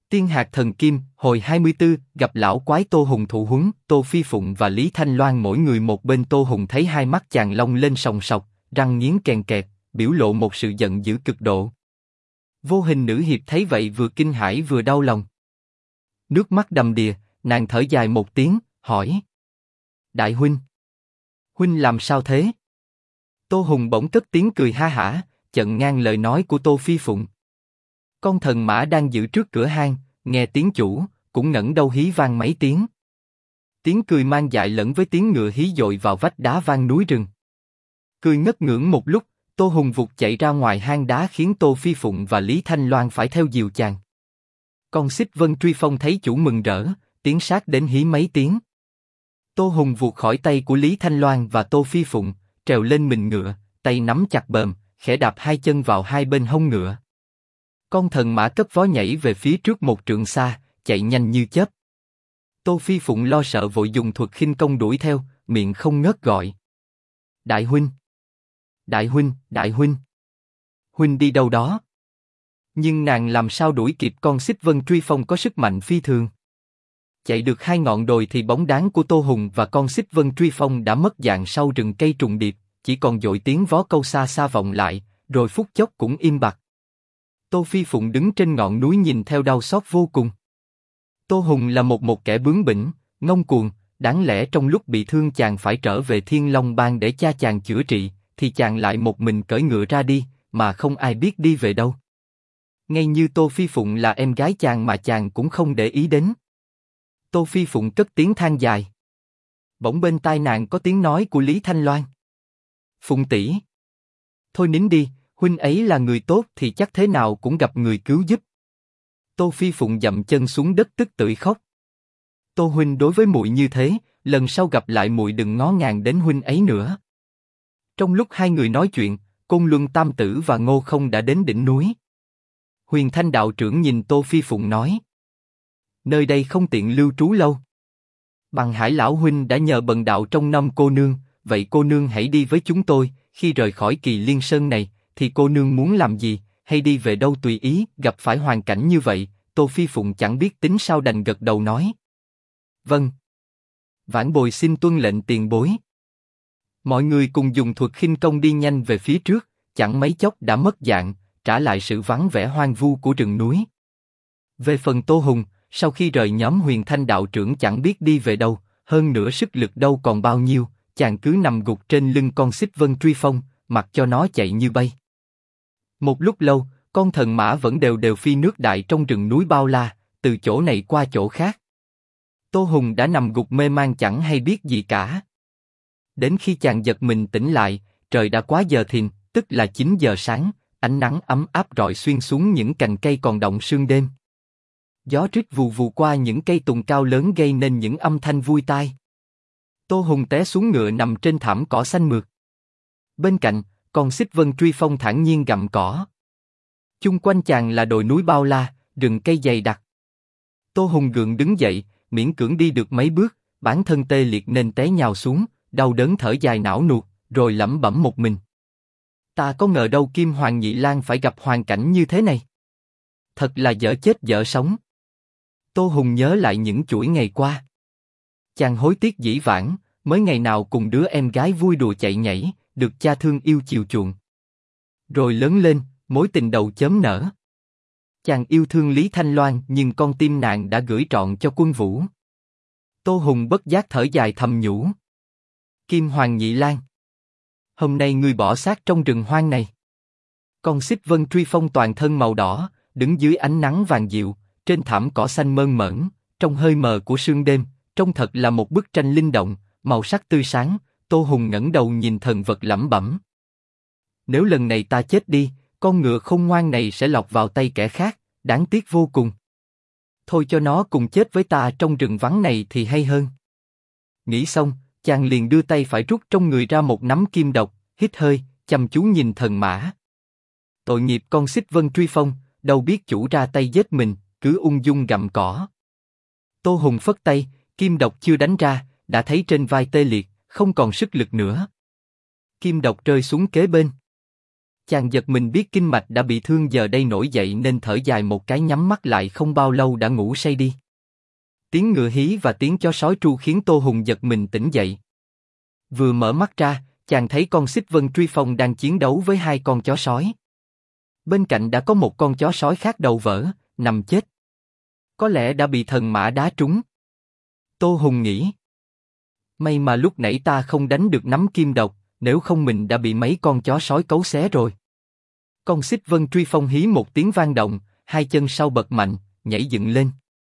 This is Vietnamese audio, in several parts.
Tiên hạt thần kim, hồi 24, gặp lão quái Tô Hùng thụ huấn. Tô Phi Phụng và Lý Thanh Loan mỗi người một bên. Tô Hùng thấy hai mắt chàng long lên sòng sọc, răng nghiến kèn kẹt, biểu lộ một sự giận dữ cực độ. Vô Hình nữ hiệp thấy vậy vừa kinh hãi vừa đau lòng. Nước mắt đầm đìa, nàng thở dài một tiếng, hỏi: Đại huynh, huynh làm sao thế? Tô Hùng bỗng cất tiếng cười ha hả, chặn ngang lời nói của Tô Phi Phụng. Con thần mã đang giữ trước cửa hang, nghe tiếng chủ, cũng ngẩng đầu hí vang mấy tiếng. Tiếng cười mang dại lẫn với tiếng ngựa hí dội vào vách đá vang núi rừng. Cười ngất ngưỡng một lúc, Tô Hùng vụt chạy ra ngoài hang đá khiến Tô Phi Phụng và Lý Thanh Loan phải theo dìu chàng. Con Xích Vân Truy Phong thấy chủ mừng rỡ, tiến sát đến hí mấy tiếng. Tô Hùng vụt khỏi tay của Lý Thanh Loan và Tô Phi Phụng, trèo lên mình ngựa, tay nắm chặt bờm, khẽ đạp hai chân vào hai bên hông ngựa. Con thần mã cất vó nhảy về phía trước một trượng xa, chạy nhanh như chớp. Tô Phi Phụng lo sợ vội dùng thuật khinh công đuổi theo, miệng không ngớt gọi: Đại huynh, đại huynh, đại huynh, huynh đi đâu đó? Nhưng nàng làm sao đuổi kịp con Xích Vân Truy Phong có sức mạnh phi thường. Chạy được 2 ngọn đồi thì bóng dáng của Tô Hùng và con Xích Vân Truy Phong đã mất dạng sau rừng cây trùng điệp, chỉ còn dội tiếng vó câu xa xa vọng lại, rồi phút chốc cũng im bặt. Tô Phi Phụng đứng trên ngọn núi nhìn theo đau xót vô cùng. Tô Hùng là một kẻ bướng bỉnh, ngông cuồng, đáng lẽ trong lúc bị thương chàng phải trở về Thiên Long Bang để cha chàng chữa trị, thì chàng lại một mình cưỡi ngựa ra đi, mà không ai biết đi về đâu. Ngay như Tô Phi Phụng là em gái chàng mà chàng cũng không để ý đến. Tô Phi Phụng cất tiếng than dài. Bỗng bên tai nàng có tiếng nói của Lý Thanh Loan: Phụng tỷ, thôi nín đi, huynh ấy là người tốt thì chắc thế nào cũng gặp người cứu giúp. Tô Phi Phụng dậm chân xuống đất tức tưởi khóc. Tô huynh đối với muội như thế, lần sau gặp lại muội đừng ngó ngàng đến huynh ấy nữa. Trong lúc hai người nói chuyện, Côn Luân Tam Tử và Ngô Không đã đến đỉnh núi. Huyền Thanh đạo trưởng nhìn Tô Phi Phụng nói: Nơi đây không tiện lưu trú lâu. Bằng Hải lão huynh đã nhờ bần đạo trông nom cô nương, vậy cô nương hãy đi với chúng tôi. Khi rời khỏi Kỳ Liên Sơn này, thì cô nương muốn làm gì, hay đi về đâu tùy ý. Gặp phải hoàn cảnh như vậy, Tô Phi Phụng chẳng biết tính sao đành gật đầu nói: Vâng. Vãn bồi xin tuân lệnh tiền bối. Mọi người cùng dùng thuật khinh công đi nhanh về phía trước, chẳng mấy chốc đã mất dạng, trả lại sự vắng vẻ hoang vu của rừng núi. Về phần Tô Hùng, sau khi rời nhóm Huyền Thanh đạo trưởng chẳng biết đi về đâu, hơn nữa sức lực đâu còn bao nhiêu, chàng cứ nằm gục trên lưng con Xích Vân Truy Phong, mặc cho nó chạy như bay. Một lúc lâu, con thần mã vẫn đều phi nước đại trong rừng núi bao la, từ chỗ này qua chỗ khác. Tô Hùng đã nằm gục mê man chẳng hay biết gì cả. Đến khi chàng giật mình tỉnh lại, trời đã quá giờ thìn, tức là 9 giờ sáng, ánh nắng ấm áp rọi xuyên xuống những cành cây còn đọng sương đêm. Gió rít vù vù qua những cây tùng cao lớn gây nên những âm thanh vui tai. Tô Hùng té xuống ngựa nằm trên thảm cỏ xanh mượt. Bên cạnh, con Xích Vân Truy Phong thản nhiên gặm cỏ. Chung quanh chàng là đồi núi bao la, rừng cây dày đặc. Tô Hùng gượng đứng dậy, miễn cưỡng đi được mấy bước, bản thân tê liệt nên té nhào xuống, đau đớn thở dài não nuột, rồi lẩm bẩm một mình: Ta có ngờ đâu Kim Hoàng Nhị Lang phải gặp hoàn cảnh như thế này. Thật là dở chết dở sống. Tô Hùng nhớ lại những chuỗi ngày qua. Chàng hối tiếc dĩ vãng, mới ngày nào cùng đứa em gái vui đùa chạy nhảy, được cha thương yêu chiều chuộng. Rồi lớn lên, mối tình đầu chớm nở. Chàng yêu thương Lý Thanh Loan nhưng con tim nàng đã gửi trọn cho Quân Vũ. Tô Hùng bất giác thở dài thầm nhủ: Kim Hoàng Nhị Lang, hôm nay ngươi bỏ xác trong rừng hoang này. Con Xích Vân Truy Phong toàn thân màu đỏ, đứng dưới ánh nắng vàng dịu, trên thảm cỏ xanh mơn mởn, trong hơi mờ của sương đêm, trông thật là một bức tranh linh động, màu sắc tươi sáng. Tô Hùng ngẩng đầu nhìn thần vật lẩm bẩm: Nếu lần này ta chết đi, con ngựa khôn ngoan này sẽ lọt vào tay kẻ khác, đáng tiếc vô cùng. Thôi cho nó cùng chết với ta trong rừng vắng này thì hay hơn. Nghĩ xong, chàng liền đưa tay phải rút trong người ra một nắm kim độc, hít hơi, chăm chú nhìn thần mã. Tội nghiệp con Xích Vân Truy Phong, đâu biết chủ ra tay giết mình, cứ ung dung gặm cỏ. Tô Hùng phất tay, kim độc chưa đánh ra, đã thấy trên vai tê liệt, không còn sức lực nữa. Kim độc rơi xuống kế bên. Chàng giật mình biết kinh mạch đã bị thương giờ đây nổi dậy nên thở dài một cái, nhắm mắt lại, không bao lâu đã ngủ say đi. Tiếng ngựa hí và tiếng chó sói tru khiến Tô Hùng giật mình tỉnh dậy. Vừa mở mắt ra, chàng thấy con Xích Vân Truy Phong đang chiến đấu với hai con chó sói. Bên cạnh đã có một con chó sói khác đầu vỡ, nằm chết. Có lẽ đã bị thần mã đá trúng. Tô Hùng nghĩ. May mà lúc nãy ta không đánh được nắm kim độc, nếu không mình đã bị mấy con chó sói cấu xé rồi. Con Xích Vân Truy Phong hí một tiếng vang động, hai chân sau bật mạnh, nhảy dựng lên.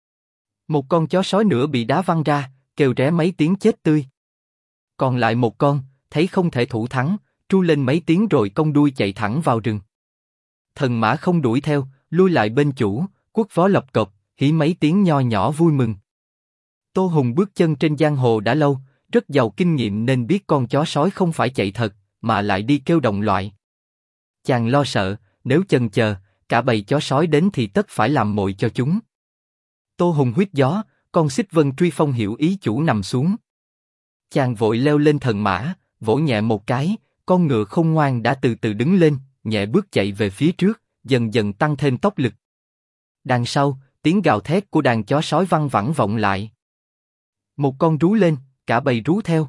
Một con chó sói nữa bị đá văng ra, kêu ré mấy tiếng chết tươi. Còn lại một con, thấy không thể thủ thắng, tru lên mấy tiếng rồi cong đuôi chạy thẳng vào rừng. Thần mã không đuổi theo, lui lại bên chủ, quốc vó lập cộc, hí mấy tiếng nho nhỏ vui mừng. Tô Hùng bước chân trên giang hồ đã lâu, rất giàu kinh nghiệm nên biết con chó sói không phải chạy thật, mà lại đi kêu đồng loại. Chàng lo sợ, nếu chần chờ, cả bầy chó sói đến thì tất phải làm mồi cho chúng. Tô Hùng huýt gió, con Xích Vân Truy Phong hiểu ý chủ nằm xuống. Chàng vội leo lên thần mã, vỗ nhẹ một cái, con ngựa khôn ngoan đã từ từ đứng lên, nhẹ bước chạy về phía trước, dần dần tăng thêm tốc lực. Đằng sau, tiếng gào thét của đàn chó sói văng vẳng vọng lại. Một con rú lên, cả bầy rú theo.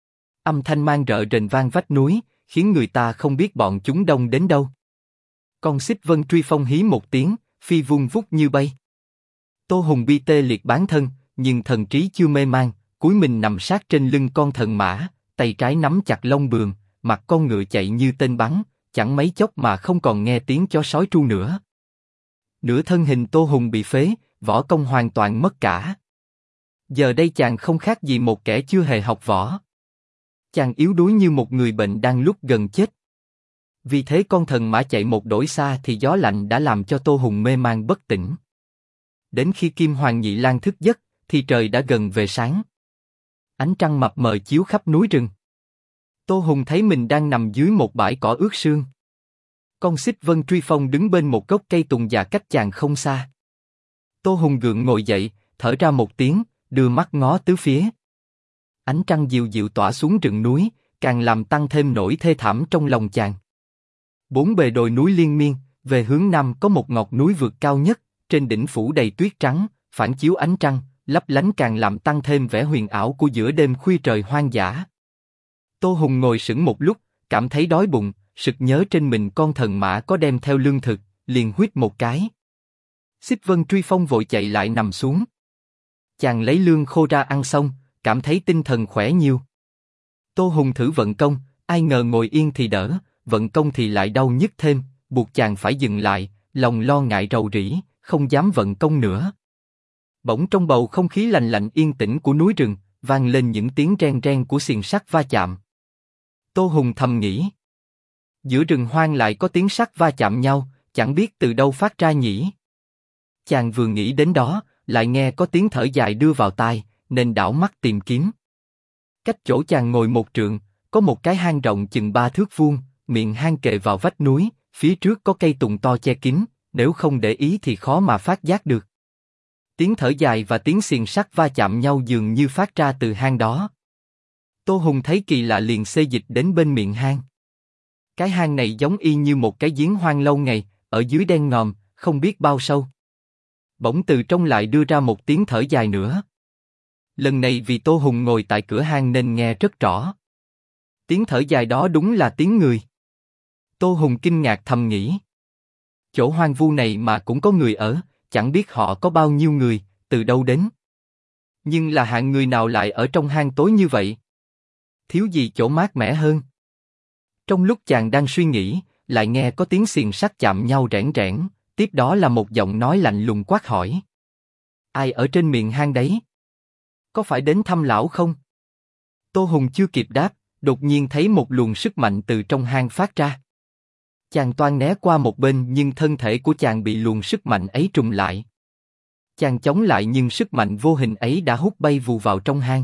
Âm thanh mang rợ rền vang vách núi, khiến người ta không biết bọn chúng đông đến đâu. Con Xích Vân Truy Phong hí một tiếng, phi vun vút như bay. Tô Hùng bi tê liệt bán thân, nhưng thần trí chưa mê man, cúi mình nằm sát trên lưng con thần mã, tay trái nắm chặt lông bườm, mặt con ngựa chạy như tên bắn, chẳng mấy chốc mà không còn nghe tiếng chó sói tru nữa. Nửa thân hình Tô Hùng bị phế, võ công hoàn toàn mất cả. Giờ đây chàng không khác gì một kẻ chưa hề học võ. Chàng yếu đuối như một người bệnh đang lúc gần chết. Vì thế con thần mã chạy một đổi xa thì gió lạnh đã làm cho Tô Hùng mê man bất tỉnh. Đến khi Kim Hoàng Nhị Lang thức giấc, thì trời đã gần về sáng. Ánh trăng mập mờ chiếu khắp núi rừng. Tô Hùng thấy mình đang nằm dưới một bãi cỏ ướt sương. Con Xích Vân Truy Phong đứng bên một gốc cây tùng già cách chàng không xa. Tô Hùng gượng ngồi dậy, thở ra một tiếng, đưa mắt ngó tứ phía. Ánh trăng dịu dịu tỏa xuống rừng núi, càng làm tăng thêm nỗi thê thảm trong lòng chàng. Bốn bề đồi núi liên miên, về hướng nam có một ngọc núi vượt cao nhất, trên đỉnh phủ đầy tuyết trắng, phản chiếu ánh trăng, lấp lánh càng làm tăng thêm vẻ huyền ảo của giữa đêm khuya trời hoang dã. Tô Hùng ngồi sững một lúc, cảm thấy đói bụng, sực nhớ trên mình con thần mã có đem theo lương thực, liền huýt một cái. Xích Vân Truy Phong vội chạy lại nằm xuống. Chàng lấy lương khô ra ăn xong, cảm thấy tinh thần khỏe nhiều. Tô Hùng thử vận công, ai ngờ ngồi yên thì đỡ, vận công thì lại đau nhức thêm, buộc chàng phải dừng lại, lòng lo ngại rầu rĩ, không dám vận công nữa. Bỗng trong bầu không khí lạnh lạnh yên tĩnh của núi rừng, vang lên những tiếng ren ren của xiềng sắt va chạm. Tô Hùng thầm nghĩ, giữa rừng hoang lại có tiếng sắt va chạm nhau, chẳng biết từ đâu phát ra nhỉ. Chàng vừa nghĩ đến đó, lại nghe có tiếng thở dài đưa vào tai, nên đảo mắt tìm kiếm. Cách chỗ chàng ngồi một trượng, có một cái hang rộng chừng 3 thước vuông, miệng hang kề vào vách núi, phía trước có cây tùng to che kín, nếu không để ý thì khó mà phát giác được. Tiếng thở dài và tiếng xiềng sắt va chạm nhau dường như phát ra từ hang đó. Tô Hùng thấy kỳ lạ liền xê dịch đến bên miệng hang. Cái hang này giống y như một cái giếng hoang lâu ngày, ở dưới đen ngòm, không biết bao sâu. Bỗng từ trong lại đưa ra một tiếng thở dài nữa. Lần này vì Tô Hùng ngồi tại cửa hang nên nghe rất rõ. Tiếng thở dài đó đúng là tiếng người. Tô Hùng kinh ngạc thầm nghĩ. Chỗ hoang vu này mà cũng có người ở, chẳng biết họ có bao nhiêu người, từ đâu đến. Nhưng là hạng người nào lại ở trong hang tối như vậy? Thiếu gì chỗ mát mẻ hơn? Trong lúc chàng đang suy nghĩ, lại nghe có tiếng xiềng sắt chạm nhau rẽn rẽn, tiếp đó là một giọng nói lạnh lùng quát hỏi. Ai ở trên miệng hang đấy? Có phải đến thăm lão không? Tô Hùng chưa kịp đáp, đột nhiên thấy một luồng sức mạnh từ trong hang phát ra. Chàng toan né qua một bên nhưng thân thể của chàng bị luồng sức mạnh ấy trùng lại. Chàng chống lại nhưng sức mạnh vô hình ấy đã hút bay vù vào trong hang.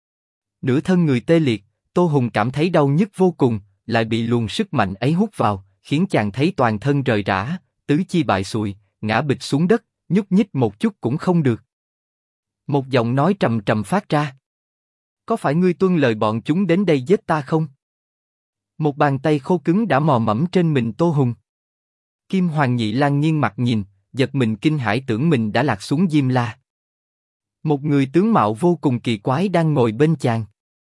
Nửa thân người tê liệt, Tô Hùng cảm thấy đau nhức vô cùng, lại bị luồng sức mạnh ấy hút vào, khiến chàng thấy toàn thân rời rã, tứ chi bại xùi, ngã bịch xuống đất, nhúc nhích một chút cũng không được. Một giọng nói trầm trầm phát ra. Có phải ngươi tuân lời bọn chúng đến đây giết ta không? Một bàn tay khô cứng đã mò mẫm trên mình Tô Hùng. Kim Hoàng Nhị Lang nghiêng mặt nhìn, giật mình kinh hãi tưởng mình đã lạc xuống Diêm La. Một người tướng mạo vô cùng kỳ quái đang ngồi bên chàng.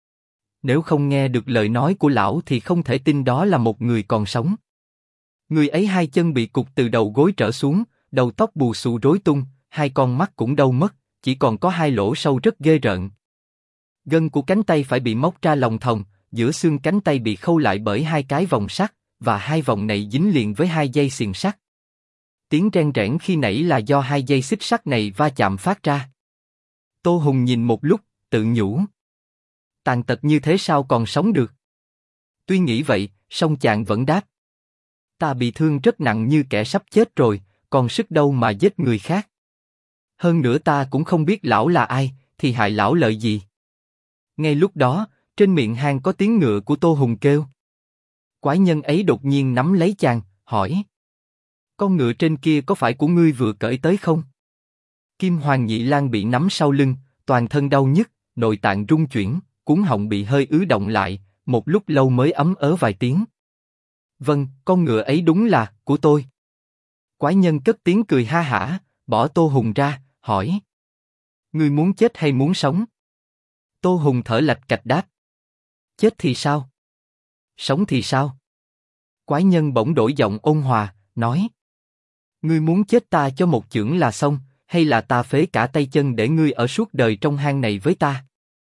Nếu không nghe được lời nói của lão thì không thể tin đó là một người còn sống. Người ấy hai chân bị cụt từ đầu gối trở xuống, đầu tóc bù xù rối tung, hai con mắt cũng đâu mất, chỉ còn có hai lỗ sâu rất ghê rợn. Gân của cánh tay phải bị móc ra lòng thòng, giữa xương cánh tay bị khâu lại bởi hai cái vòng sắt, và hai vòng này dính liền với hai dây xiềng sắt. Tiếng ren rẽn khi nãy là do hai dây xích sắt này va chạm phát ra. Tô Hùng nhìn một lúc, tự nhủ. Tàn tật như thế sao còn sống được? Tuy nghĩ vậy, song chàng vẫn đáp. Ta bị thương rất nặng như kẻ sắp chết rồi, còn sức đâu mà giết người khác. Hơn nữa ta cũng không biết lão là ai, thì hại lão lợi gì. Ngay lúc đó, trên miệng hang có tiếng ngựa của Tô Hùng kêu. Quái nhân ấy đột nhiên nắm lấy chàng, hỏi. Con ngựa trên kia có phải của ngươi vừa cởi tới không? Kim Hoàng Nhị Lang bị nắm sau lưng, toàn thân đau nhức, nội tạng rung chuyển, cuống họng bị hơi ứ động lại, một lúc lâu mới ấm ớ vài tiếng. Vâng, con ngựa ấy đúng là của tôi. Quái nhân cất tiếng cười ha hả, bỏ Tô Hùng ra, hỏi. Ngươi muốn chết hay muốn sống? Tô Hùng thở lạch cạch đáp. Chết thì sao? Sống thì sao? Quái nhân bỗng đổi giọng ôn hòa, nói. Ngươi muốn chết ta cho một chưởng là xong, hay là ta phế cả tay chân để ngươi ở suốt đời trong hang này với ta?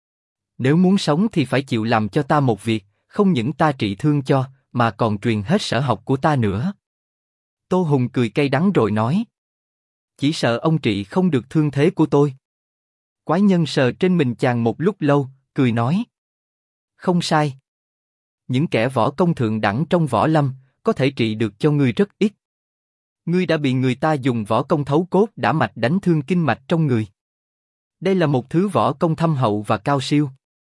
Nếu muốn sống thì phải chịu làm cho ta một việc, không những ta trị thương cho, mà còn truyền hết sở học của ta nữa. Tô Hùng cười cay đắng rồi nói. Chỉ sợ ông trị không được thương thế của tôi. Quái nhân sờ trên mình chàng một lúc lâu, cười nói. Không sai. Những kẻ võ công thượng đẳng trong võ lâm, có thể trị được cho ngươi rất ít. Ngươi đã bị người ta dùng võ công thấu cốt đã mạch đánh thương kinh mạch trong người. Đây là một thứ võ công thâm hậu và cao siêu.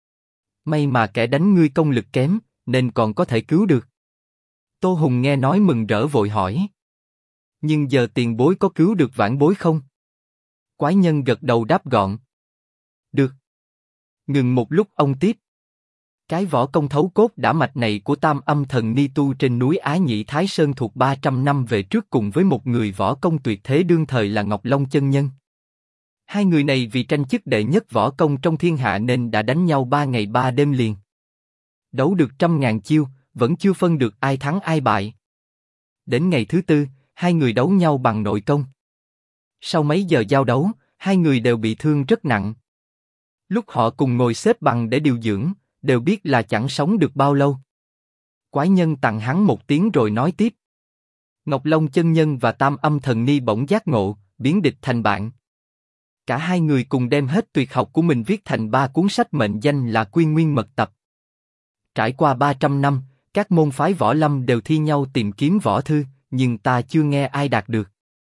May mà kẻ đánh ngươi công lực kém, nên còn có thể cứu được. Tô Hùng nghe nói mừng rỡ vội hỏi. Nhưng giờ tiền bối có cứu được vãn bối không? Quái nhân gật đầu đáp gọn. Được. Ngừng một lúc ông tiếp. Cái võ công thấu cốt đã mạch này của Tam Âm Thần Ni tu trên núi Á Nhĩ Thái Sơn thuộc 300 năm về trước cùng với một người võ công tuyệt thế đương thời là Ngọc Long chân nhân. Hai người này vì tranh chức đệ nhất võ công trong thiên hạ nên đã đánh nhau 3 ngày 3 đêm liền. Đấu được 100.000 chiêu, vẫn chưa phân được ai thắng ai bại. Đến ngày thứ tư, hai người đấu nhau bằng nội công. Sau mấy giờ giao đấu, hai người đều bị thương rất nặng. Lúc họ cùng ngồi xếp bằng để điều dưỡng, đều biết là chẳng sống được bao lâu. Quái nhân tặng hắn một tiếng rồi nói tiếp. Ngọc Long chân nhân và Tam Âm Thần Ni bỗng giác ngộ, biến địch thành bạn. Cả hai người cùng đem hết tuyệt học của mình viết thành 3 cuốn sách mệnh danh là Quy Nguyên Mật Tập. Trải qua 300 năm, các môn phái võ lâm đều thi nhau tìm kiếm võ thư, nhưng ta chưa nghe ai đạt được.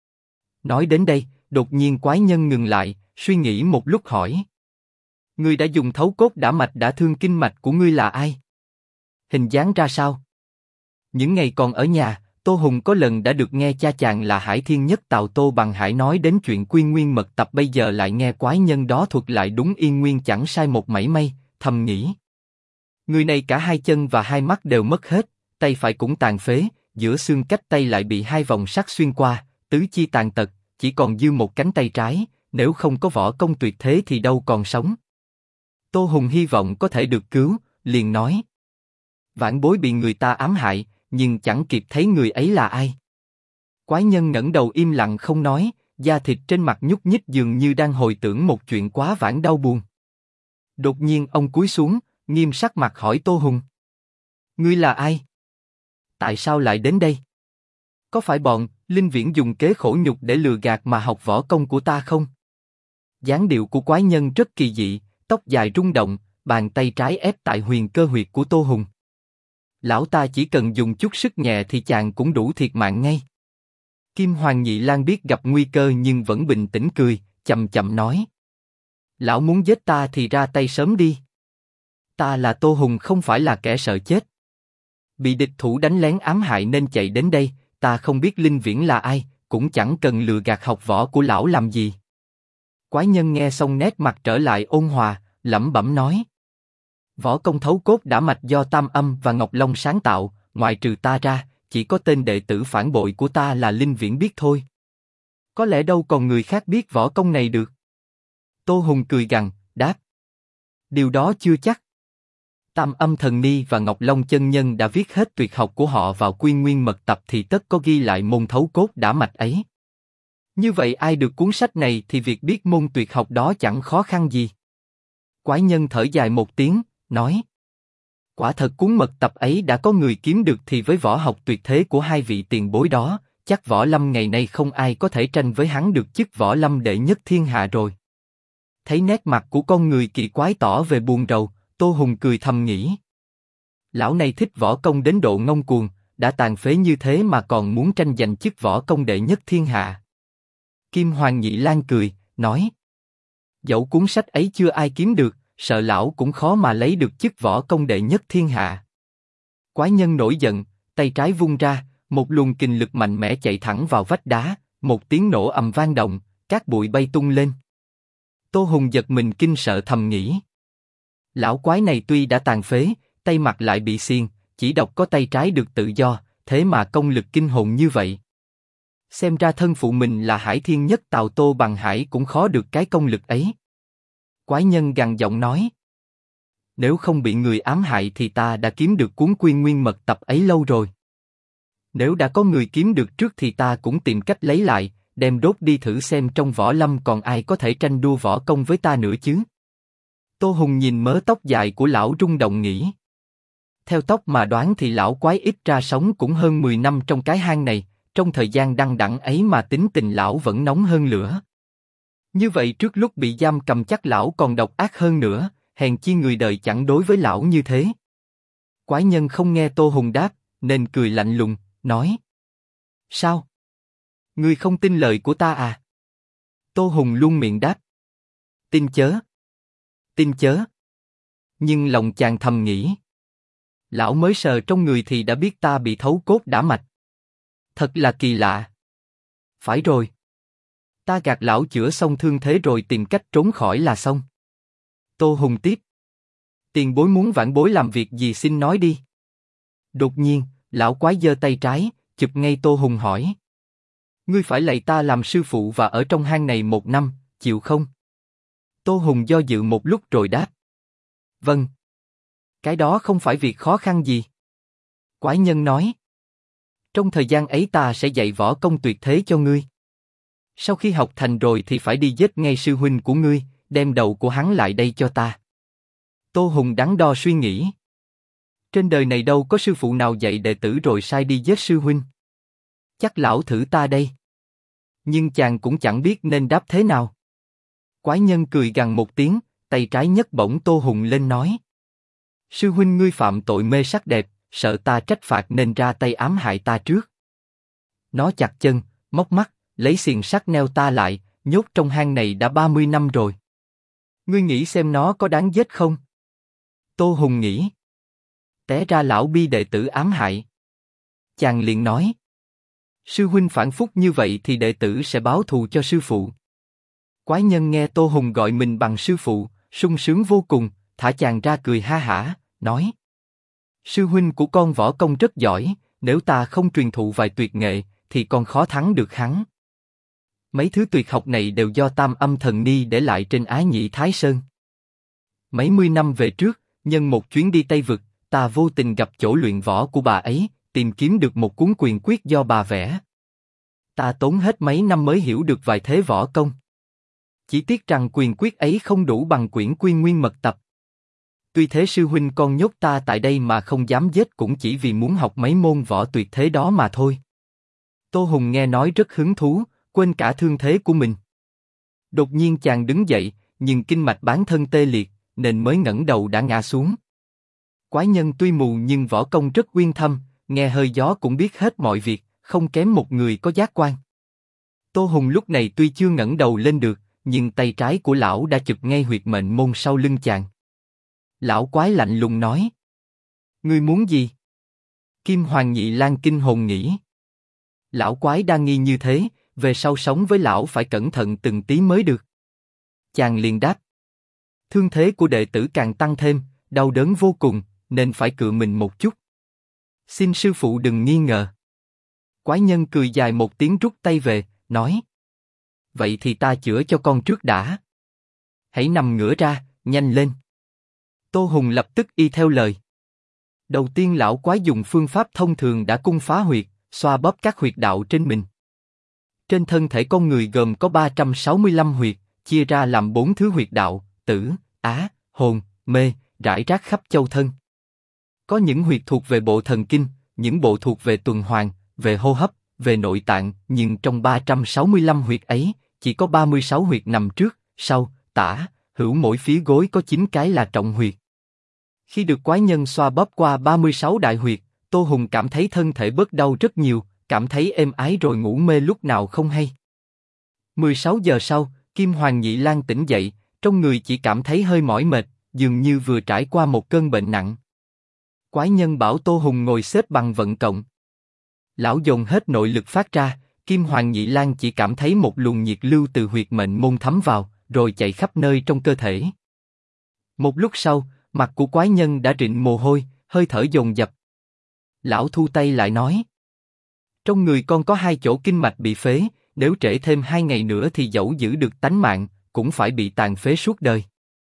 Nói đến đây, đột nhiên quái nhân ngừng lại, suy nghĩ một lúc hỏi. Ngươi đã dùng thấu cốt đã mạch đã thương kinh mạch của ngươi là ai? Hình dáng ra sao? Những ngày còn ở nhà, Tô Hùng có lần đã được nghe cha chàng là Hải Thiên Nhất Tào Tô Bằng Hải nói đến chuyện Quy Nguyên Mật Tập, bây giờ lại nghe quái nhân đó thuật lại đúng yên nguyên chẳng sai một mảy may, thầm nghĩ. Người này cả hai chân và hai mắt đều mất hết, tay phải cũng tàn phế, giữa xương cách tay lại bị hai vòng sắt xuyên qua, tứ chi tàn tật, chỉ còn dư một cánh tay trái, nếu không có võ công tuyệt thế thì đâu còn sống. Tô Hùng hy vọng có thể được cứu, liền nói. Vãn bối bị người ta ám hại, nhưng chẳng kịp thấy người ấy là ai. Quái nhân ngẩng đầu im lặng không nói, da thịt trên mặt nhúc nhích dường như đang hồi tưởng một chuyện quá vãng đau buồn. Đột nhiên ông cúi xuống, nghiêm sắc mặt hỏi Tô Hùng. Ngươi là ai? Tại sao lại đến đây? Có phải bọn Linh Viễn dùng kế khổ nhục để lừa gạt mà học võ công của ta không? Dáng điệu của quái nhân rất kỳ dị, tóc dài rung động, bàn tay trái ép tại huyền cơ huyệt của Tô Hùng. Lão ta chỉ cần dùng chút sức nhẹ thì chàng cũng đủ thiệt mạng ngay. Kim Hoàng Nhị Lang biết gặp nguy cơ nhưng vẫn bình tĩnh cười, chậm chậm nói. Lão muốn giết ta thì ra tay sớm đi. Ta là Tô Hùng, không phải là kẻ sợ chết. Bị địch thủ đánh lén ám hại nên chạy đến đây, ta không biết Linh Viễn là ai, cũng chẳng cần lừa gạt học võ của lão làm gì. Quái nhân nghe xong nét mặt trở lại ôn hòa, lẩm bẩm nói. Võ công thấu cốt đã mạch do Tam Âm và Ngọc Long sáng tạo, ngoại trừ ta ra, chỉ có tên đệ tử phản bội của ta là Linh Viễn biết thôi. Có lẽ đâu còn người khác biết võ công này được. Tô Hùng cười gằn, đáp. Điều đó chưa chắc. Tam Âm Thần Ni và Ngọc Long chân nhân đã viết hết tuyệt học của họ vào Quy Nguyên Mật Tập thì tất có ghi lại môn thấu cốt đã mạch ấy. Như vậy ai được cuốn sách này thì việc biết môn tuyệt học đó chẳng khó khăn gì. Quái nhân thở dài một tiếng, nói. Quả thật cuốn mật tập ấy đã có người kiếm được thì với võ học tuyệt thế của hai vị tiền bối đó, chắc võ lâm ngày nay không ai có thể tranh với hắn được chức võ lâm đệ nhất thiên hạ rồi. Thấy nét mặt của con người kỳ quái tỏ về buồn rầu, Tô Hùng cười thầm nghĩ. Lão này thích võ công đến độ ngông cuồng, đã tàn phế như thế mà còn muốn tranh giành chức võ công đệ nhất thiên hạ. Kim Hoàng Nhị Lang cười, nói. Dẫu cuốn sách ấy chưa ai kiếm được, sợ lão cũng khó mà lấy được chức võ công đệ nhất thiên hạ. Quái nhân nổi giận, tay trái vung ra, một luồng kình lực mạnh mẽ chạy thẳng vào vách đá, một tiếng nổ ầm vang động, cát bụi bay tung lên. Tô Hùng giật mình kinh sợ thầm nghĩ. Lão quái này tuy đã tàn phế, tay mặt lại bị xiên, chỉ độc có tay trái được tự do, thế mà công lực kinh hồn như vậy. Xem ra thân phụ mình là Hải Thiên Nhất Tào Tô Bằng Hải cũng khó được cái công lực ấy. Quái nhân gằn giọng nói. Nếu không bị người ám hại thì ta đã kiếm được cuốn Quy Nguyên Mật Tập ấy lâu rồi. Nếu đã có người kiếm được trước thì ta cũng tìm cách lấy lại, đem đốt đi thử xem trong võ lâm còn ai có thể tranh đua võ công với ta nữa chứ. Tô Hùng nhìn mớ tóc dài của lão rung động nghĩ. Theo tóc mà đoán thì lão quái ít ra sống cũng hơn 10 năm trong cái hang này, trong thời gian đăng đẵng ấy mà tính tình lão vẫn nóng hơn lửa. Như vậy trước lúc bị giam cầm chắc lão còn độc ác hơn nữa, hèn chi người đời chẳng đối với lão như thế. Quái nhân không nghe Tô Hùng đáp, nên cười lạnh lùng, nói. Sao? Ngươi không tin lời của ta à? Tô Hùng luôn miệng đáp. Tin chớ. Tin chớ. Nhưng lòng chàng thầm nghĩ. Lão mới sờ trong người thì đã biết ta bị thấu cốt đã mạch. Thật là kỳ lạ. Phải rồi. Ta gạt lão chữa xong thương thế rồi tìm cách trốn khỏi là xong. Tô Hùng tiếp. Tiền bối muốn vãn bối làm việc gì xin nói đi. Đột nhiên, lão quái giơ tay trái, chụp ngay Tô Hùng hỏi. Ngươi phải lạy ta làm sư phụ và ở trong hang này 1 năm, chịu không? Tô Hùng do dự một lúc rồi đáp. Vâng. Cái đó không phải việc khó khăn gì. Quái nhân nói. Trong thời gian ấy ta sẽ dạy võ công tuyệt thế cho ngươi. Sau khi học thành rồi thì phải đi giết ngay sư huynh của ngươi, đem đầu của hắn lại đây cho ta. Tô Hùng đắn đo suy nghĩ. Trên đời này đâu có sư phụ nào dạy đệ tử rồi sai đi giết sư huynh. Chắc lão thử ta đây. Nhưng chàng cũng chẳng biết nên đáp thế nào. Quái nhân cười gằn một tiếng, tay trái nhấc bổng Tô Hùng lên nói. Sư huynh ngươi phạm tội mê sắc đẹp, sợ ta trách phạt nên ra tay ám hại ta trước. Nó chặt chân, móc mắt, lấy xiềng sắt neo ta lại, nhốt trong hang này đã 30 năm rồi. Ngươi nghĩ xem nó có đáng giết không? Tô Hùng nghĩ. Té ra lão bi đệ tử ám hại. Chàng liền nói. Sư huynh phản phúc như vậy thì đệ tử sẽ báo thù cho sư phụ. Quái nhân nghe Tô Hùng gọi mình bằng sư phụ, sung sướng vô cùng, thả chàng ra cười ha hả, nói. Sư huynh của con võ công rất giỏi, nếu ta không truyền thụ vài tuyệt nghệ, thì con khó thắng được hắn. Mấy thứ tuyệt học này đều do Tam Âm Thần Ni để lại trên Ái Nhĩ Thái Sơn. Mấy mươi năm về trước, nhân một chuyến đi Tây Vực, ta vô tình gặp chỗ luyện võ của bà ấy, tìm kiếm được một cuốn quyền quyết do bà vẽ. Ta tốn hết mấy năm mới hiểu được vài thế võ công. Chỉ tiếc rằng quyền quyết ấy không đủ bằng quyển Quy Nguyên Mật Tập. Tuy thế sư huynh con nhốt ta tại đây mà không dám giết cũng chỉ vì muốn học mấy môn võ tuyệt thế đó mà thôi. Tô Hùng nghe nói rất hứng thú, quên cả thương thế của mình. Đột nhiên chàng đứng dậy, nhưng kinh mạch bán thân tê liệt, nên mới ngẩng đầu đã ngã xuống. Quái nhân tuy mù nhưng võ công rất uyên thâm, nghe hơi gió cũng biết hết mọi việc, không kém một người có giác quan. Tô Hùng lúc này tuy chưa ngẩng đầu lên được, nhưng tay trái của lão đã chụp ngay huyệt mệnh môn sau lưng chàng. Lão quái lạnh lùng nói. Ngươi muốn gì? Kim Hoàng Nhị Lang kinh hồn nghĩ. Lão quái đa nghi như thế, về sau sống với lão phải cẩn thận từng tí mới được. Chàng liền đáp. Thương thế của đệ tử càng tăng thêm, đau đớn vô cùng, nên phải cựa mình một chút. Xin sư phụ đừng nghi ngờ. Quái nhân cười dài một tiếng rút tay về, nói. Vậy thì ta chữa cho con trước đã. Hãy nằm ngửa ra, nhanh lên. Tô Hùng lập tức y theo lời. Đầu tiên lão quái dùng phương pháp thông thường đã cung phá huyệt, xoa bóp các huyệt đạo trên mình. Trên thân thể con người gồm có 365 huyệt, chia ra làm 4 thứ huyệt đạo, tử, á, hồn, mê, rải rác khắp châu thân. Có những huyệt thuộc về bộ thần kinh, những bộ thuộc về tuần hoàn, về hô hấp, về nội tạng, nhưng trong 365 huyệt ấy, chỉ có 36 huyệt nằm trước, sau, tả, hữu mỗi phía gối có 9 cái là trọng huyệt. Khi được quái nhân xoa bóp qua 36 đại huyệt, Tô Hùng cảm thấy thân thể bớt đau rất nhiều, cảm thấy êm ái rồi ngủ mê lúc nào không hay. 16 giờ sau, Kim Hoàng Nhị Lang tỉnh dậy, trong người chỉ cảm thấy hơi mỏi mệt, dường như vừa trải qua một cơn bệnh nặng. Quái nhân bảo Tô Hùng ngồi xếp bằng vận cộng. Lão dồn hết nội lực phát ra, Kim Hoàng Nhị Lang chỉ cảm thấy một luồng nhiệt lưu từ huyệt mệnh môn thấm vào, rồi chạy khắp nơi trong cơ thể. Một lúc sau, mặt của quái nhân đã rịn mồ hôi, hơi thở dồn dập. Lão thu tay lại nói. Trong người con có 2 chỗ kinh mạch bị phế, nếu trễ thêm 2 ngày nữa thì dẫu giữ được tánh mạng, cũng phải bị tàn phế suốt đời.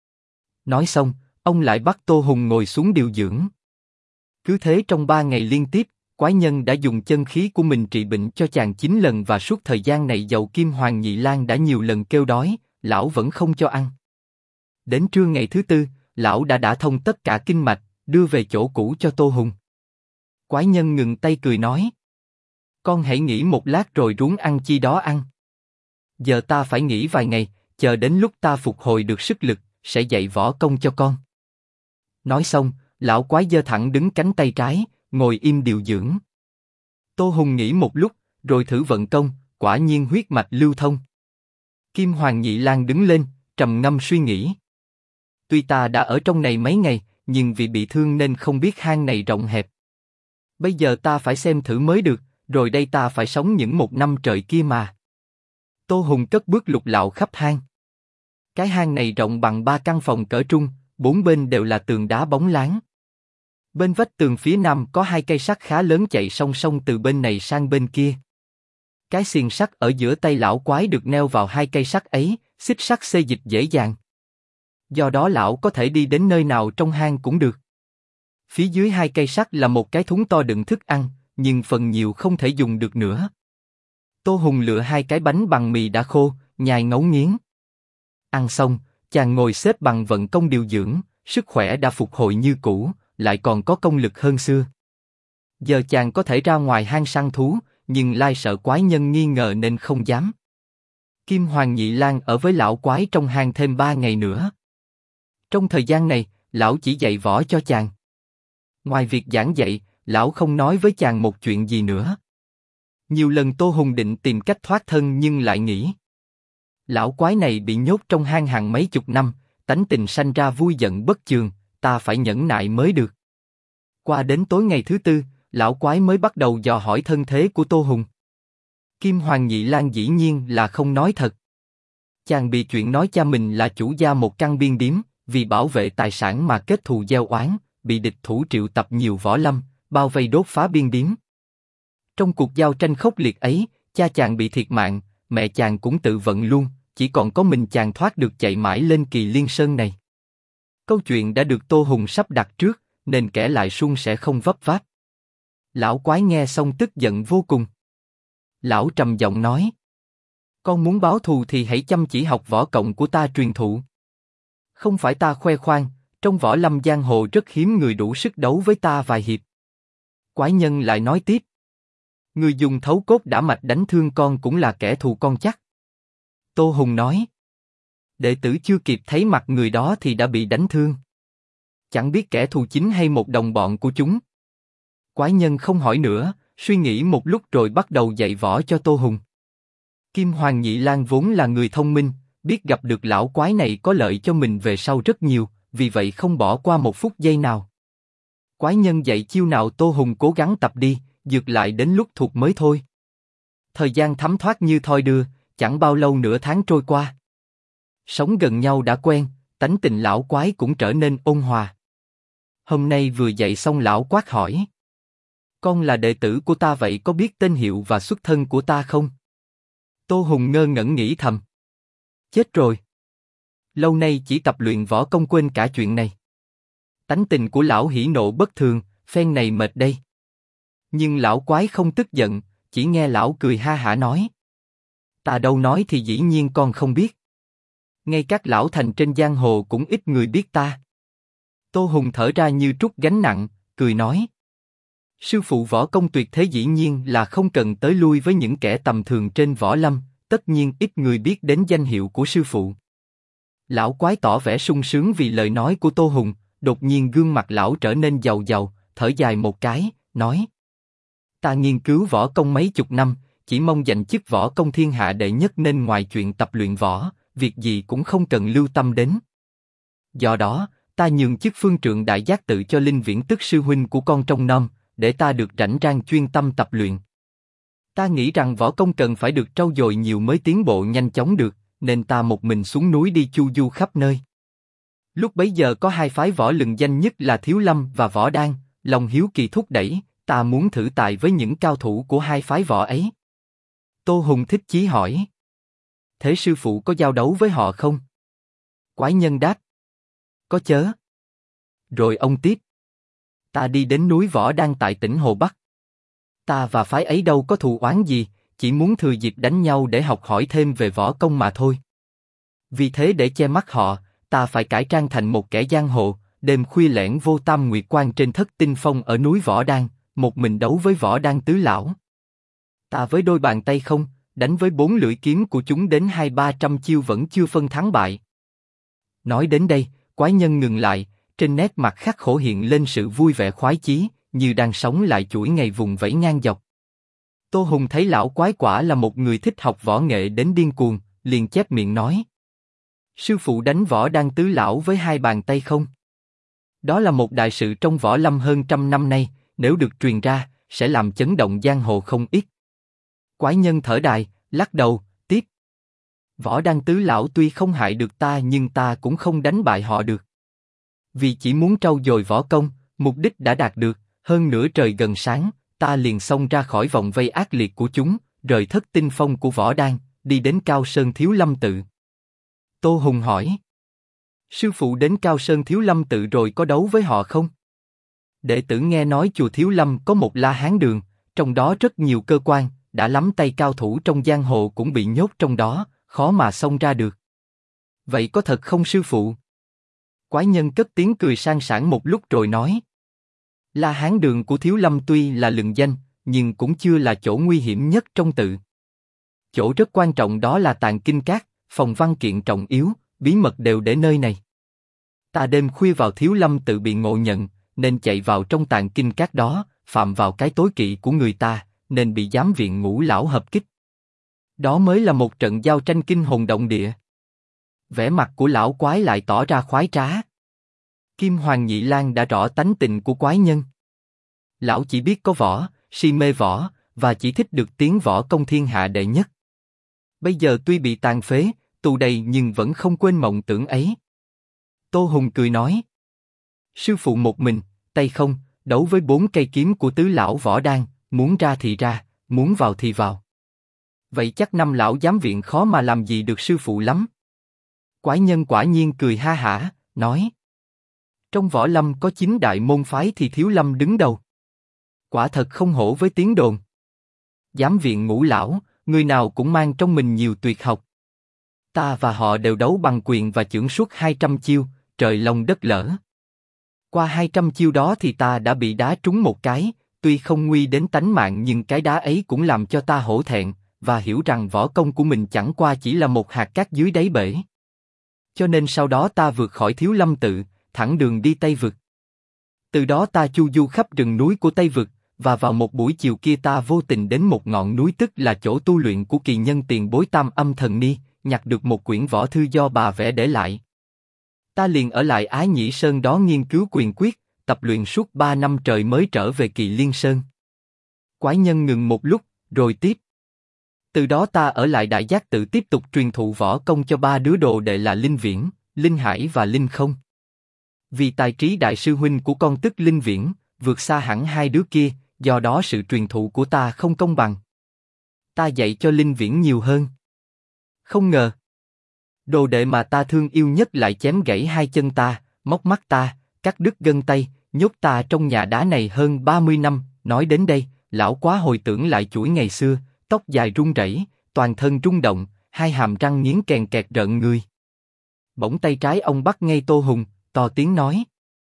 Nói xong, ông lại bắt Tô Hùng ngồi xuống điều dưỡng. Cứ thế trong 3 ngày liên tiếp, quái nhân đã dùng chân khí của mình trị bệnh cho chàng 9 lần và suốt thời gian này dầu Kim Hoàng Nhị Lang đã nhiều lần kêu đói, lão vẫn không cho ăn. Đến trưa ngày thứ 4, lão đã đả thông tất cả kinh mạch, đưa về chỗ cũ cho Tô Hùng. Quái nhân ngừng tay cười nói. Con hãy nghỉ một lát rồi ruống ăn chi đó ăn. Giờ ta phải nghỉ vài ngày, chờ đến lúc ta phục hồi được sức lực, sẽ dạy võ công cho con. Nói xong, lão quái giơ thẳng đứng cánh tay trái, ngồi im điều dưỡng. Tô Hùng nghỉ một lúc, rồi thử vận công, quả nhiên huyết mạch lưu thông. Kim Hoàng Nhị Lang đứng lên, trầm ngâm suy nghĩ. Tuy ta đã ở trong này mấy ngày, nhưng vì bị thương nên không biết hang này rộng hẹp. Bây giờ ta phải xem thử mới được, rồi đây ta phải sống những 1 năm trời kia mà. Tô Hùng cất bước lục lạo khắp hang. Cái hang này rộng bằng 3 căn phòng cỡ trung, 4 bên đều là tường đá bóng láng. Bên vách tường phía nam có 2 cây sắt khá lớn chạy song song từ bên này sang bên kia. Cái xiềng sắt ở giữa tay lão quái được neo vào 2 cây sắt ấy, xích sắt xê dịch dễ dàng. Do đó lão có thể đi đến nơi nào trong hang cũng được. Phía dưới 2 cây sắt là một cái thúng to đựng thức ăn, nhưng phần nhiều không thể dùng được nữa. Tô Hùng lựa 2 cái bánh bằng mì đã khô, nhai ngấu nghiến. Ăn xong, chàng ngồi xếp bằng vận công điều dưỡng, sức khỏe đã phục hồi như cũ, lại còn có công lực hơn xưa. Giờ chàng có thể ra ngoài hang săn thú, nhưng lai sợ quái nhân nghi ngờ nên không dám. Kim Hoàng Nhị Lang ở với lão quái trong hang thêm 3 ngày nữa. Trong thời gian này, lão chỉ dạy võ cho chàng. Ngoài việc giảng dạy, lão không nói với chàng một chuyện gì nữa. Nhiều lần Tô Hùng định tìm cách thoát thân nhưng lại nghĩ. Lão quái này bị nhốt trong hang hàng mấy chục năm, tánh tình sanh ra vui giận bất chường, ta phải nhẫn nại mới được. Qua đến tối ngày thứ 4, lão quái mới bắt đầu dò hỏi thân thế của Tô Hùng. Kim Hoàng Nhị Lang dĩ nhiên là không nói thật. Chàng bị chuyện nói cha mình là chủ gia một căn biên điếm, vì bảo vệ tài sản mà kết thù gieo oán, bị địch thủ triệu tập nhiều võ lâm, bao vây đốt phá biên điếm. Trong cuộc giao tranh khốc liệt ấy, cha chàng bị thiệt mạng, mẹ chàng cũng tự vận luôn, chỉ còn có mình chàng thoát được chạy mãi lên Kỳ Liên Sơn này. Câu chuyện đã được Tô Hùng sắp đặt trước, nên kể lại suôn sẻ không vấp váp. Lão quái nghe xong tức giận vô cùng. Lão trầm giọng nói: Con muốn báo thù thì hãy chăm chỉ học võ công của ta truyền thụ. Không phải ta khoe khoang, trong võ lâm giang hồ rất hiếm người đủ sức đấu với ta vài hiệp. Quái nhân lại nói tiếp: Người dùng thấu cốt đả mạch đánh thương con cũng là kẻ thù con chắc. Tô Hùng nói: Đệ tử chưa kịp thấy mặt người đó thì đã bị đánh thương. Chẳng biết kẻ thù chính hay một đồng bọn của chúng. Quái nhân không hỏi nữa, suy nghĩ một lúc rồi bắt đầu dạy võ cho Tô Hùng. Kim Hoàng Nhị Lang vốn là người thông minh, biết gặp được lão quái này có lợi cho mình về sau rất nhiều, vì vậy không bỏ qua một phút giây nào. Quái nhân dạy chiêu nào Tô Hùng cố gắng tập đi, dược lại đến lúc thuộc mới thôi. Thời gian thấm thoát như thoi đưa, chẳng bao lâu nửa tháng trôi qua. Sống gần nhau đã quen, tánh tình lão quái cũng trở nên ôn hòa. Hôm nay vừa dạy xong lão quát hỏi. Con là đệ tử của ta vậy có biết tên hiệu và xuất thân của ta không? Tô Hùng ngơ ngẩn nghĩ thầm. Chết rồi. Lâu nay chỉ tập luyện võ công quên cả chuyện này. Tánh tình của lão hỉ nộ bất thường, phen này mệt đây. Nhưng lão quái không tức giận, chỉ nghe lão cười ha hả nói. Ta đâu nói thì dĩ nhiên con không biết. Ngay các lão thành trên giang hồ cũng ít người biết ta. Tô Hùng thở ra như trút gánh nặng, cười nói. Sư phụ võ công tuyệt thế dĩ nhiên là không cần tới lui với những kẻ tầm thường trên võ lâm, tất nhiên ít người biết đến danh hiệu của sư phụ. Lão quái tỏ vẻ sung sướng vì lời nói của Tô Hùng, đột nhiên gương mặt lão trở nên giàu giàu, thở dài một cái, nói. Ta nghiên cứu võ công mấy chục năm, chỉ mong giành chức võ công thiên hạ đệ nhất nên ngoài chuyện tập luyện võ, việc gì cũng không cần lưu tâm đến. Do đó, ta nhường chức phương trượng đại giác tự cho Linh Viễn tức sư huynh của con trong nom, để ta được rảnh rang chuyên tâm tập luyện. Ta nghĩ rằng võ công cần phải được trau dồi nhiều mới tiến bộ nhanh chóng được, nên ta một mình xuống núi đi chu du khắp nơi. Lúc bấy giờ có hai phái võ lừng danh nhất là Thiếu Lâm và Võ Đan, lòng hiếu kỳ thúc đẩy, ta muốn thử tài với những cao thủ của hai phái võ ấy. Tô Hùng thích chí hỏi. Thế sư phụ có giao đấu với họ không? Quái nhân đáp. Có chớ. Rồi ông tiếp. Ta đi đến núi Võ Đan tại tỉnh Hồ Bắc. Ta và phái ấy đâu có thù oán gì, chỉ muốn thừa dịp đánh nhau để học hỏi thêm về võ công mà thôi. Vì thế để che mắt họ, ta phải cải trang thành một kẻ giang hồ, đêm khuya lẻn vô Tam Nguyệt Quan trên Thất Tinh Phong ở núi Võ Đan, một mình đấu với Võ Đan tứ lão. Ta với đôi bàn tay không, đánh với 4 lưỡi kiếm của chúng đến 200-300 chiêu vẫn chưa phân thắng bại. Nói đến đây, quái nhân ngừng lại, trên nét mặt khắc khổ hiện lên sự vui vẻ khoái chí, như đang sống lại chuỗi ngày vùng vẫy ngang dọc. Tô Hùng thấy lão quái quả là một người thích học võ nghệ đến điên cuồng, liền chép miệng nói. Sư phụ đánh Võ Đan tứ lão với 2 bàn tay không? Đó là một đại sự trong võ lâm hơn 100 năm nay, nếu được truyền ra, sẽ làm chấn động giang hồ không ít. Quái nhân thở dài, lắc đầu, tiếp. Võ Đan tứ lão tuy không hại được ta nhưng ta cũng không đánh bại họ được. Vì chỉ muốn trau dồi võ công, mục đích đã đạt được, hơn nửa trời gần sáng, ta liền xông ra khỏi vòng vây ác liệt của chúng, rời Thất Tinh Phong của Võ Đan, đi đến Cao Sơn Thiếu Lâm Tự. Tô Hùng hỏi. Sư phụ đến Cao Sơn Thiếu Lâm Tự rồi có đấu với họ không? Đệ tử nghe nói chùa Thiếu Lâm có một La Hán Đường, trong đó rất nhiều cơ quan, đã lắm tay cao thủ trong giang hồ cũng bị nhốt trong đó, khó mà xông ra được. Vậy có thật không sư phụ? Quái nhân cất tiếng cười sang sảng một lúc rồi nói. La Hán Đường của Thiếu Lâm tuy là lừng danh, nhưng cũng chưa là chỗ nguy hiểm nhất trong tự. Chỗ rất quan trọng đó là tàng kinh các, phòng văn kiện trọng yếu, bí mật đều để nơi này. Ta đêm khuya vào Thiếu Lâm Tự bị ngộ nhận, nên chạy vào trong tàng kinh các đó, phạm vào cái tối kỵ của người ta, nên bị giám viện Ngũ lão hợp kích. Đó mới là một trận giao tranh kinh hồn động địa. Vẻ mặt của lão quái lại tỏ ra khoái trá. Kim Hoàng Nhị Lang đã rõ tánh tình của quái nhân. Lão chỉ biết có võ, si mê võ, và chỉ thích được tiếng võ công thiên hạ đệ nhất. Bây giờ tuy bị tàn phế, tù đầy nhưng vẫn không quên mộng tưởng ấy. Tô Hùng cười nói. Sư phụ một mình, tay không, đấu với 4 cây kiếm của tứ lão Võ Đan, muốn ra thì ra, muốn vào thì vào. Vậy chắc 5 lão giám viện khó mà làm gì được sư phụ lắm. Quái nhân quả nhiên cười ha hả, nói. Trong võ lâm có 9 đại môn phái thì Thiếu Lâm đứng đầu. Quả thật không hổ với tiếng đồn. Giám viện Ngũ lão, người nào cũng mang trong mình nhiều tuyệt học. Ta và họ đều đấu bằng quyền và chưởng suốt 200 chiêu, trời long đất lở. Qua 200 chiêu đó thì ta đã bị đá trúng một cái, tuy không nguy đến tánh mạng nhưng cái đá ấy cũng làm cho ta hổ thẹn, và hiểu rằng võ công của mình chẳng qua chỉ là một hạt cát dưới đáy bể. Cho nên sau đó ta vượt khỏi Thiếu Lâm Tự, thẳng đường đi Tây Vực. Từ đó ta chu du khắp rừng núi của Tây Vực, và vào một buổi chiều kia ta vô tình đến một ngọn núi tức là chỗ tu luyện của kỳ nhân tiền bối Tam Âm Thần Ni, nhặt được một quyển võ thư do bà vẽ để lại. Ta liền ở lại Ái Nhĩ Sơn đó nghiên cứu quyền quyết, tập luyện suốt 3 năm trời mới trở về Kỳ Liên Sơn. Quái nhân ngừng một lúc, rồi tiếp. Từ đó ta ở lại Đại Giác Tự tiếp tục truyền thụ võ công cho 3 đứa đồ đệ là Linh Viễn, Linh Hải và Linh Không. Vì tài trí đại sư huynh của con tức Linh Viễn, vượt xa hẳn hai đứa kia, do đó sự truyền thụ của ta không công bằng. Ta dạy cho Linh Viễn nhiều hơn. Không ngờ, đồ đệ mà ta thương yêu nhất lại chém gãy hai chân ta, móc mắt ta, cắt đứt gân tay, nhốt ta trong nhà đá này hơn 30 năm. Nói đến đây, lão quá hồi tưởng lại chuỗi ngày xưa, tóc dài rung rẩy, toàn thân rung động, hai hàm răng nghiến kèn kẹt rợn người. Bỗng tay trái ông bắt ngay Tô Hùng, to tiếng nói: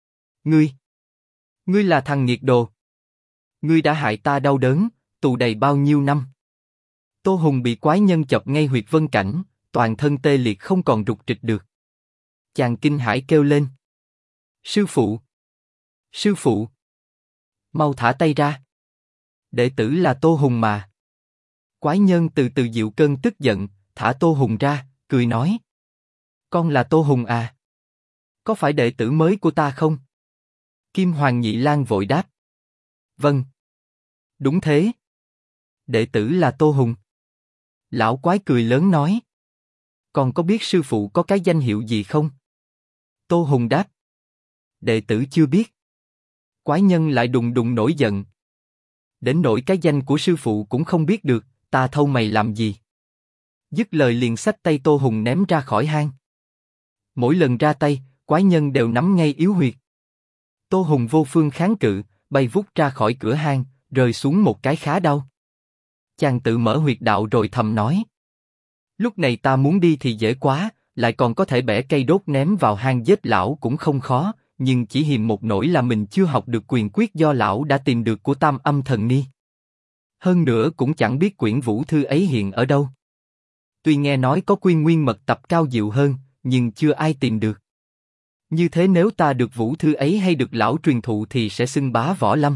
Ngươi là thằng nghiệt đồ. Ngươi đã hại ta đau đớn, tù đầy bao nhiêu năm. Tô Hùng bị quái nhân chọc ngay huyệt vân cảnh, toàn thân tê liệt không còn rục rịch được. Chàng kinh hãi kêu lên: Sư phụ! Sư phụ! Mau thả tay ra! Đệ tử là Tô Hùng mà. Quái nhân từ từ dịu cơn tức giận, thả Tô Hùng ra, cười nói: Con là Tô Hùng à? Có phải đệ tử mới của ta không? Kim Hoàng Nhị Lang vội đáp: Vâng. Đúng thế. Đệ tử là Tô Hùng. Lão quái cười lớn nói: Con có biết sư phụ có cái danh hiệu gì không? Tô Hùng đáp: Đệ tử chưa biết. Quái nhân lại đùng đùng nổi giận: Đến nỗi cái danh của sư phụ cũng không biết được, ta thâu mày làm gì? Dứt lời liền xách tay Tô Hùng ném ra khỏi hang. Mỗi lần ra tay, quái nhân đều nắm ngay yếu huyệt. Tô Hùng vô phương kháng cự, bay vút ra khỏi cửa hang, rơi xuống một cái khá đau. Chàng tự mở huyệt đạo rồi thầm nói: Lúc này ta muốn đi thì dễ quá, lại còn có thể bẻ cây đốt ném vào hang giết lão cũng không khó, nhưng chỉ hiềm một nỗi là mình chưa học được quyền quyết do lão đã tìm được của Tam Âm Thần Ni. Hơn nữa cũng chẳng biết quyển vũ thư ấy hiện ở đâu. Tuy nghe nói có quyên nguyên mật tập cao diệu hơn, nhưng chưa ai tìm được. Như thế nếu ta được vũ thư ấy hay được lão truyền thụ thì sẽ xưng bá võ lâm.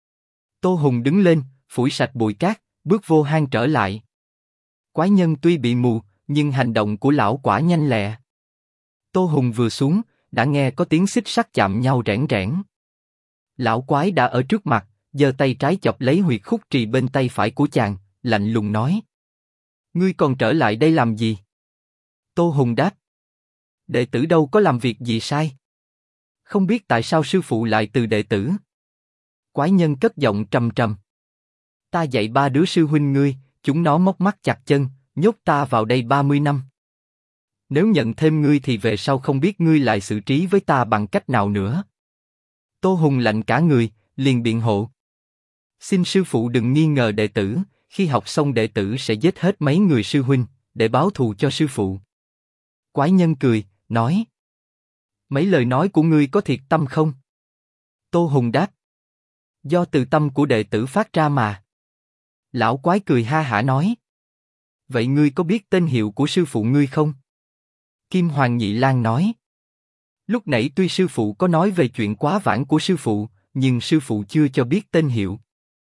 Tô Hùng đứng lên, phủi sạch bụi cát, bước vô hang trở lại. Quái nhân tuy bị mù, nhưng hành động của lão quả nhanh lẹ. Tô Hùng vừa xuống, đã nghe có tiếng xích sắt chạm nhau rẽn rẽn. Lão quái đã ở trước mặt, giơ tay trái chọc lấy huyệt khúc trì bên tay phải của chàng, lạnh lùng nói: Ngươi còn trở lại đây làm gì? Tô Hùng đáp: Đệ tử đâu có làm việc gì sai. Không biết tại sao sư phụ lại từ đệ tử. Quái nhân cất giọng trầm trầm: Ta dạy ba đứa sư huynh ngươi, chúng nó móc mắt chặt chân, nhốt ta vào đây 30 năm. Nếu nhận thêm ngươi thì về sau không biết ngươi lại xử trí với ta bằng cách nào nữa. Tô Hùng lạnh cả người, liền biện hộ: Xin sư phụ đừng nghi ngờ đệ tử, khi học xong đệ tử sẽ giết hết mấy người sư huynh, để báo thù cho sư phụ. Quái nhân cười, nói: Mấy lời nói của ngươi có thiệt tâm không? Tô Hùng đáp: Do từ tâm của đệ tử phát ra mà. Lão quái cười ha hả nói: Vậy ngươi có biết tên hiệu của sư phụ ngươi không? Kim Hoàng Nhị Lang nói: Lúc nãy tuy sư phụ có nói về chuyện quá vãng của sư phụ, nhưng sư phụ chưa cho biết tên hiệu.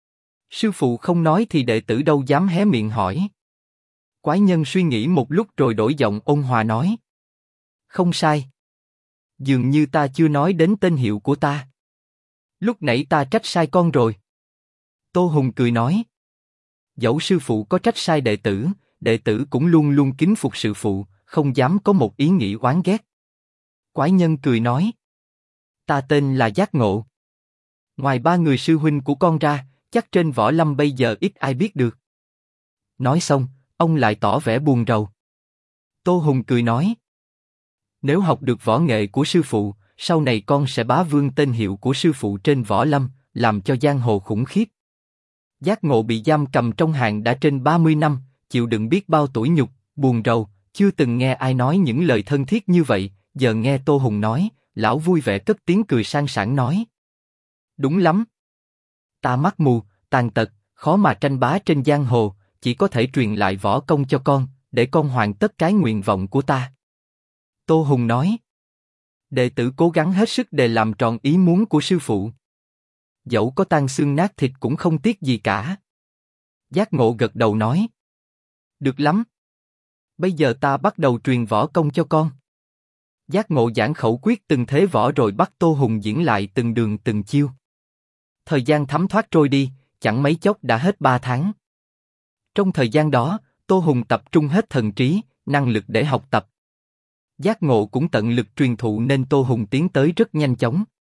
Sư phụ không nói thì đệ tử đâu dám hé miệng hỏi. Quái nhân suy nghĩ một lúc rồi đổi giọng ôn hòa nói: Không sai. Dường như ta chưa nói đến tên hiệu của ta. Lúc nãy ta trách sai con rồi. Tô Hùng cười nói: Dẫu sư phụ có trách sai đệ tử cũng luôn luôn kính phục sư phụ, không dám có một ý nghĩ oán ghét. Quái nhân cười nói: Ta tên là Giác Ngộ. Ngoài ba người sư huynh của con ra, chắc trên võ lâm bây giờ ít ai biết được. Nói xong, ông lại tỏ vẻ buồn rầu. Tô Hùng cười nói: Nếu học được võ nghệ của sư phụ, sau này con sẽ bá vương tên hiệu của sư phụ trên võ lâm, làm cho giang hồ khủng khiếp. Giác Ngộ bị giam cầm trong hang đã trên 30 năm, chịu đựng biết bao tủi nhục, buồn rầu, chưa từng nghe ai nói những lời thân thiết như vậy. Giờ nghe Tô Hùng nói, lão vui vẻ cất tiếng cười sang sảng nói: Đúng lắm. Ta mắt mù, tàn tật, khó mà tranh bá trên giang hồ, chỉ có thể truyền lại võ công cho con, để con hoàn tất cái nguyện vọng của ta. Tô Hùng nói: Đệ tử cố gắng hết sức để làm tròn ý muốn của sư phụ. Dẫu có tan xương nát thịt cũng không tiếc gì cả. Giác Ngộ gật đầu nói: Được lắm. Bây giờ ta bắt đầu truyền võ công cho con. Giác Ngộ giảng khẩu quyết từng thế võ rồi bắt Tô Hùng diễn lại từng đường từng chiêu. Thời gian thấm thoát trôi đi, chẳng mấy chốc đã hết 3 tháng. Trong thời gian đó, Tô Hùng tập trung hết thần trí, năng lực để học tập. Giác ngộ cũng tận lực truyền thụ nên Tô Hùng tiến tới rất nhanh chóng.